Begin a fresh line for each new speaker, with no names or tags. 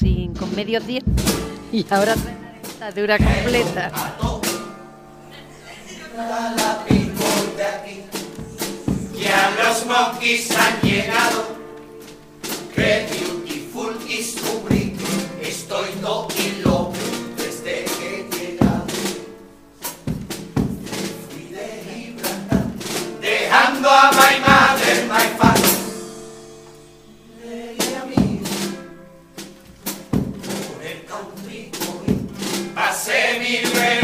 con medios dientes y ahora trae la dentadura completa.
Ya los monkeys han llegado. Qué beautiful is to bring. Estoy todo in love desde que he llegado. Fui de Gibraltar, dejando a my mother, my father. Llegué a mí por el country boy. Pasé mi